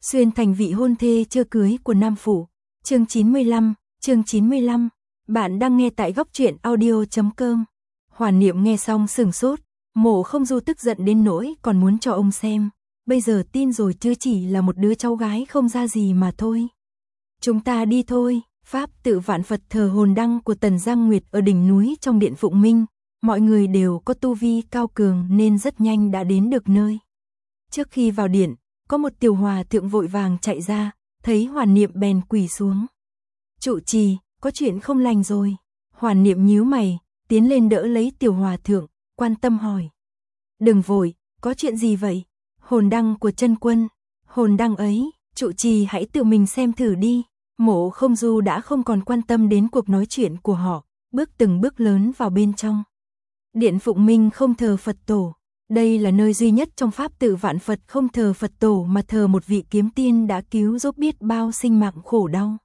Xuyên thành vị hôn thê chưa cưới của Nam Phủ. Chương 95. Bạn đang nghe tại góc truyện audio.com. Hoàn Niệm nghe xong sửng sốt, Mộ Không Du tức giận đến nỗi còn muốn cho ông xem. Bây giờ tin rồi chứ, chỉ là một đứa cháu gái không ra gì mà thôi. Chúng ta đi thôi. Pháp tự vạn Phật thờ hồn đăng của Tần Giang Nguyệt ở đỉnh núi trong điện Phụng Minh. Mọi người đều có tu vi cao cường nên rất nhanh đã đến được nơi. Trước khi vào điện, có một tiểu hòa thượng vội vàng chạy ra, thấy Hoàn Niệm bèn quỳ xuống. Trụ trì, có chuyện không lành rồi. Hoàn Niệm nhíu mày, tiến lên đỡ lấy tiểu hòa thượng, quan tâm hỏi. Đừng vội, có chuyện gì vậy? Hồn đăng của chân quân. Hồn đăng ấy, trụ trì hãy tự mình xem thử đi. Mộ Không Du đã không còn quan tâm đến cuộc nói chuyện của họ, bước từng bước lớn vào bên trong. Điện Phụng Minh không thờ Phật tổ. Đây là nơi duy nhất trong Pháp tự vạn Phật không thờ Phật tổ mà thờ một vị kiếm tiên đã cứu giúp biết bao sinh mạng khổ đau.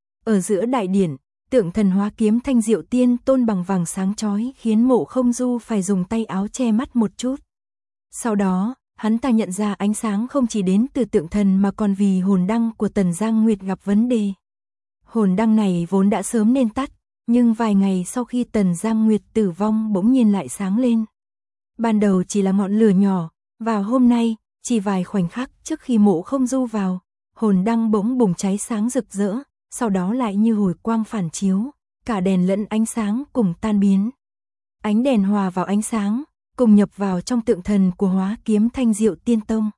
Ở giữa đại điện, tượng thần hóa kiếm Thanh Diệu Tiên tôn bằng vàng sáng chói khiến Mộ Không Du phải dùng tay áo che mắt một chút. Sau đó, hắn ta nhận ra ánh sáng không chỉ đến từ tượng thần mà còn vì hồn đăng của Tần Giang Nguyệt gặp vấn đề. Hồn đăng này vốn đã sớm nên tắt, nhưng vài ngày sau khi Tần Giang Nguyệt tử vong bỗng nhiên lại sáng lên. Ban đầu chỉ là ngọn lửa nhỏ, và hôm nay, chỉ vài khoảnh khắc trước khi Mộ Không Du vào, hồn đăng bỗng bùng cháy sáng rực rỡ, sau đó lại như hồi quang phản chiếu, cả đèn lẫn ánh sáng cùng tan biến. Ánh đèn hòa vào ánh sáng, cùng nhập vào trong tượng thần của hóa kiếm Thanh Diệu Tiên Tông.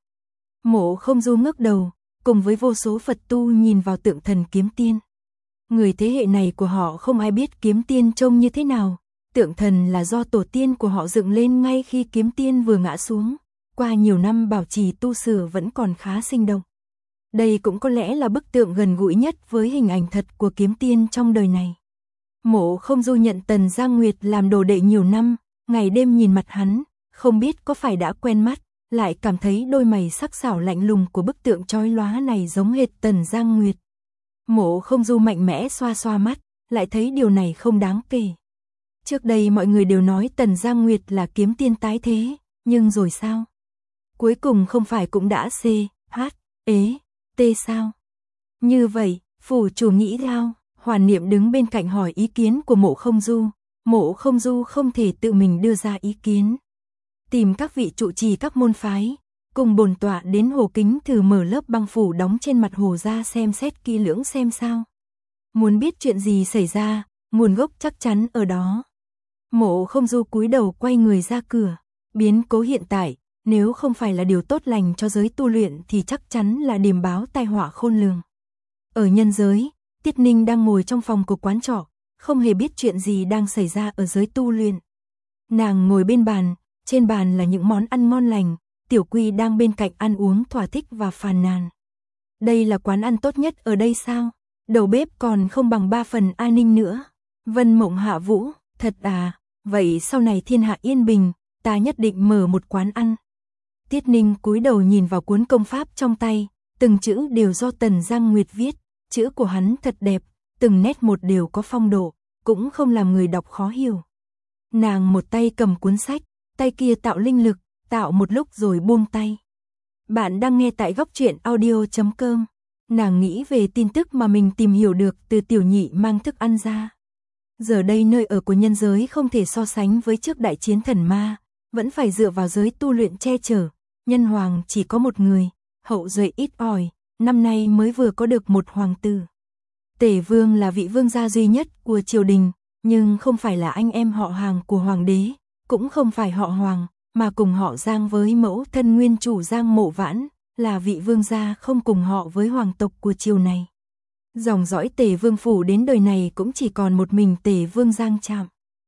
Mộ Không Du ngước đầu, cùng với vô số Phật tu nhìn vào tượng thần kiếm tiên. Người thế hệ này của họ không ai biết kiếm tiên trông như thế nào. Tượng thần là do tổ tiên của họ dựng lên ngay khi kiếm tiên vừa ngã xuống. Qua nhiều năm bảo trì tu sửa vẫn còn khá sinh động. Đây cũng có lẽ là bức tượng gần gũi nhất với hình ảnh thật của kiếm tiên trong đời này. Mộ Không Du nhận Tần Giang Nguyệt làm đồ đệ nhiều năm, ngày đêm nhìn mặt hắn, không biết có phải đã quen mắt, lại cảm thấy đôi mày sắc sảo lạnh lùng của bức tượng chói lóa này giống hệt Tần Giang Nguyệt. Mộ Không Du mạnh mẽ xoa xoa mắt, lại thấy điều này không đáng kể. Trước đây mọi người đều nói Tần Giang Nguyệt là kiếm tiên tái thế, nhưng rồi sao? Cuối cùng không phải cũng đã T sao? Như vậy, phủ chủ nghĩ sao? Hoàn Niệm đứng bên cạnh hỏi ý kiến của Mộ Không Du. Mộ Không Du không thể tự mình đưa ra ý kiến. Tìm các vị trụ trì các môn phái, cùng bổn tọa đến Hồ Kính thử mở lớp băng phủ đóng trên mặt hồ ra xem xét kỹ lưỡng xem sao. Muốn biết chuyện gì xảy ra, nguồn gốc chắc chắn ở đó. Mộ Không Du cúi đầu quay người ra cửa. Biến cố hiện tại, nếu không phải là điều tốt lành cho giới tu luyện thì chắc chắn là điềm báo tai họa khôn lường. Ở nhân giới, Tiết Ninh đang ngồi trong phòng của quán trọ, không hề biết chuyện gì đang xảy ra ở giới tu luyện. Nàng ngồi bên bàn, trên bàn là những món ăn ngon lành, Tiểu Quy đang bên cạnh ăn uống thỏa thích và phàn nàn. Đây là quán ăn tốt nhất ở đây sao? Đầu bếp còn không bằng 3 phần an ninh nữa. Vân Mộng Hạ Vũ, thật à? Vậy sau này thiên hạ yên bình, ta nhất định mở một quán ăn. Tiết Ninh cúi đầu nhìn vào cuốn công pháp trong tay, từng chữ đều do Tần Giang Nguyệt viết, chữ của hắn thật đẹp, từng nét một đều có phong độ, cũng không làm người đọc khó hiểu. Nàng một tay cầm cuốn sách, tay kia tạo linh lực, tạo một lúc rồi buông tay. Bạn đang nghe tại góc truyện audio.com. Nàng nghĩ về tin tức mà mình tìm hiểu được từ Tiểu Nhị mang thức ăn ra. Giờ đây nơi ở của nhân giới không thể so sánh với trước đại chiến thần ma, vẫn phải dựa vào giới tu luyện che chở. Nhân hoàng chỉ có một người, hậu duệ ít ỏi, năm nay mới vừa có được một hoàng tử. Tề Vương là vị vương gia duy nhất của triều đình, nhưng không phải là anh em họ hàng của hoàng đế, cũng không phải họ Hoàng, mà cùng họ Giang với mẫu thân nguyên chủ Giang Mộ Vãn, là vị vương gia không cùng họ với hoàng tộc của triều này. Dòng dõi Tề Vương phủ đến đời này cũng chỉ còn một mình Tề Vương Giang Trạm.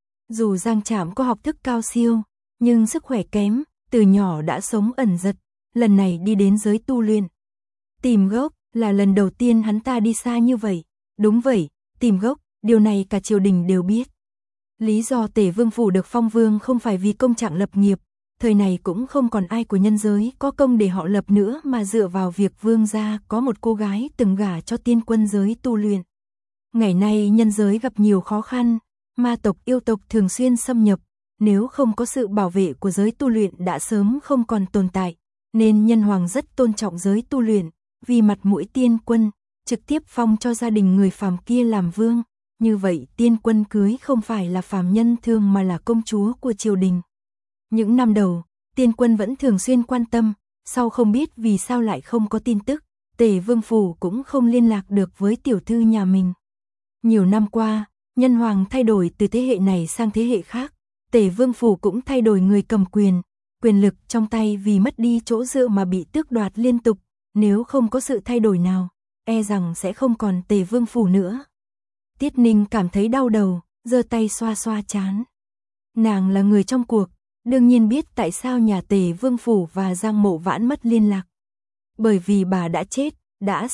Dù Giang Trạm có học thức cao siêu, nhưng sức khỏe kém, từ nhỏ đã sống ẩn dật, lần này đi đến giới tu luyện. Tìm gốc, là lần đầu tiên hắn ta đi xa như vậy. Đúng vậy, tìm gốc, điều này cả triều đình đều biết. Lý do Tề Vương phủ được phong vương không phải vì công trạng lập nghiệp, thời này cũng không còn ai của nhân giới có công để họ lập nữa mà dựa vào việc vương gia có một cô gái từng gả cho tiên quân giới tu luyện. Ngày nay nhân giới gặp nhiều khó khăn, ma tộc yêu tộc thường xuyên xâm nhập, nếu không có sự bảo vệ của giới tu luyện đã sớm không còn tồn tại, nên nhân hoàng rất tôn trọng giới tu luyện, vì mặt mũi Tiên Quân, trực tiếp phong cho gia đình người phàm kia làm vương, như vậy Tiên Quân cưới không phải là phàm nhân thường mà là công chúa của triều đình. Những năm đầu, Tiên Quân vẫn thường xuyên quan tâm, sau không biết vì sao lại không có tin tức, Tề Vương phủ cũng không liên lạc được với tiểu thư nhà mình. Nhiều năm qua, nhân hoàng thay đổi từ thế hệ này sang thế hệ khác, Tề Vương phủ cũng thay đổi người cầm quyền, quyền lực trong tay vì mất đi chỗ dựa mà bị tước đoạt liên tục, nếu không có sự thay đổi nào, e rằng sẽ không còn Tề Vương phủ nữa. Tiết Ninh cảm thấy đau đầu, giơ tay xoa xoa trán. Nàng là người trong cuộc, đương nhiên biết tại sao nhà Tề Vương phủ và Giang Mộ Vãn mất liên lạc. Bởi vì bà đã chết, đã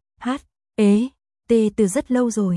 từ rất lâu rồi,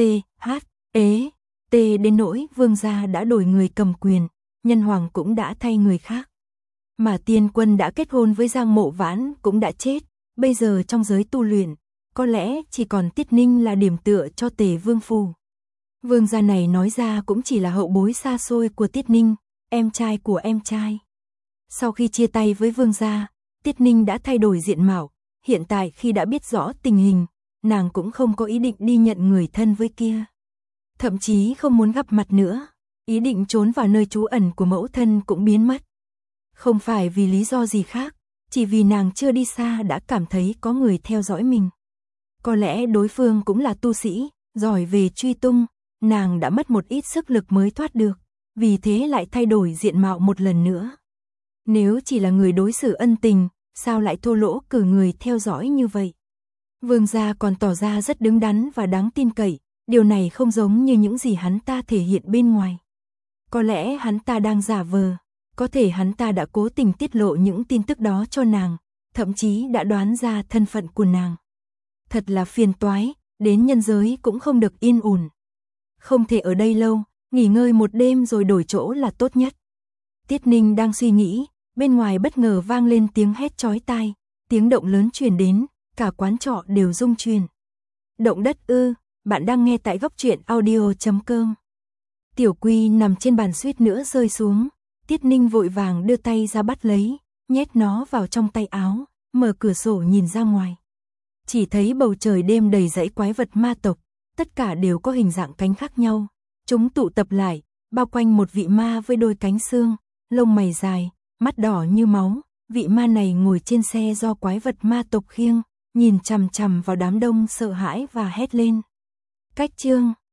đến nỗi vương gia đã đổi người cầm quyền, nhân hoàng cũng đã thay người khác. Mà Tiên Quân đã kết hôn với Giang Mộ Vãn cũng đã chết, bây giờ trong giới tu luyện, có lẽ chỉ còn Tiết Ninh là điểm tựa cho Tề Vương phủ. Vương gia này nói ra cũng chỉ là hậu bối xa xôi của Tiết Ninh, em trai của em trai. Sau khi chia tay với vương gia, Tiết Ninh đã thay đổi diện mạo, hiện tại khi đã biết rõ tình hình, nàng cũng không có ý định đi nhận người thân với kia. Thậm chí không muốn gặp mặt nữa, ý định trốn vào nơi trú ẩn của mẫu thân cũng biến mất. Không phải vì lý do gì khác, chỉ vì nàng chưa đi xa đã cảm thấy có người theo dõi mình. Có lẽ đối phương cũng là tu sĩ, giỏi về truy tung, nàng đã mất một ít sức lực mới thoát được, vì thế lại thay đổi diện mạo một lần nữa. Nếu chỉ là người đối xử ân tình, sao lại thô lỗ cử người theo dõi như vậy? Vương gia còn tỏ ra rất đứng đắn và đáng tin cậy, điều này không giống như những gì hắn ta thể hiện bên ngoài. Có lẽ hắn ta đang giả vờ, có thể hắn ta đã cố tình tiết lộ những tin tức đó cho nàng, thậm chí đã đoán ra thân phận của nàng. Thật là phiền toái, đến nhân giới cũng không được yên ổn. Không thể ở đây lâu, nghỉ ngơi một đêm rồi đổi chỗ là tốt nhất. Tiết Ninh đang suy nghĩ, bên ngoài bất ngờ vang lên tiếng hét chói tai, tiếng động lớn truyền đến, cả quán trọ đều rung chuyển. Động đất ư? Bạn đang nghe tại Góc Truyện Audio.com. Tiểu Quy nằm trên bàn suýt nữa rơi xuống, Tiết Ninh vội vàng đưa tay ra bắt lấy, nhét nó vào trong tay áo, mở cửa sổ nhìn ra ngoài. Chỉ thấy bầu trời đêm đầy dãy quái vật ma tộc, tất cả đều có hình dạng cánh khác nhau. Chúng tụ tập lại, bao quanh một vị ma với đôi cánh xương, lông mày dài, mắt đỏ như máu. Vị ma này ngồi trên xe do quái vật ma tộc khiêng, nhìn chằm chằm vào đám đông sợ hãi và hét lên. Cách chương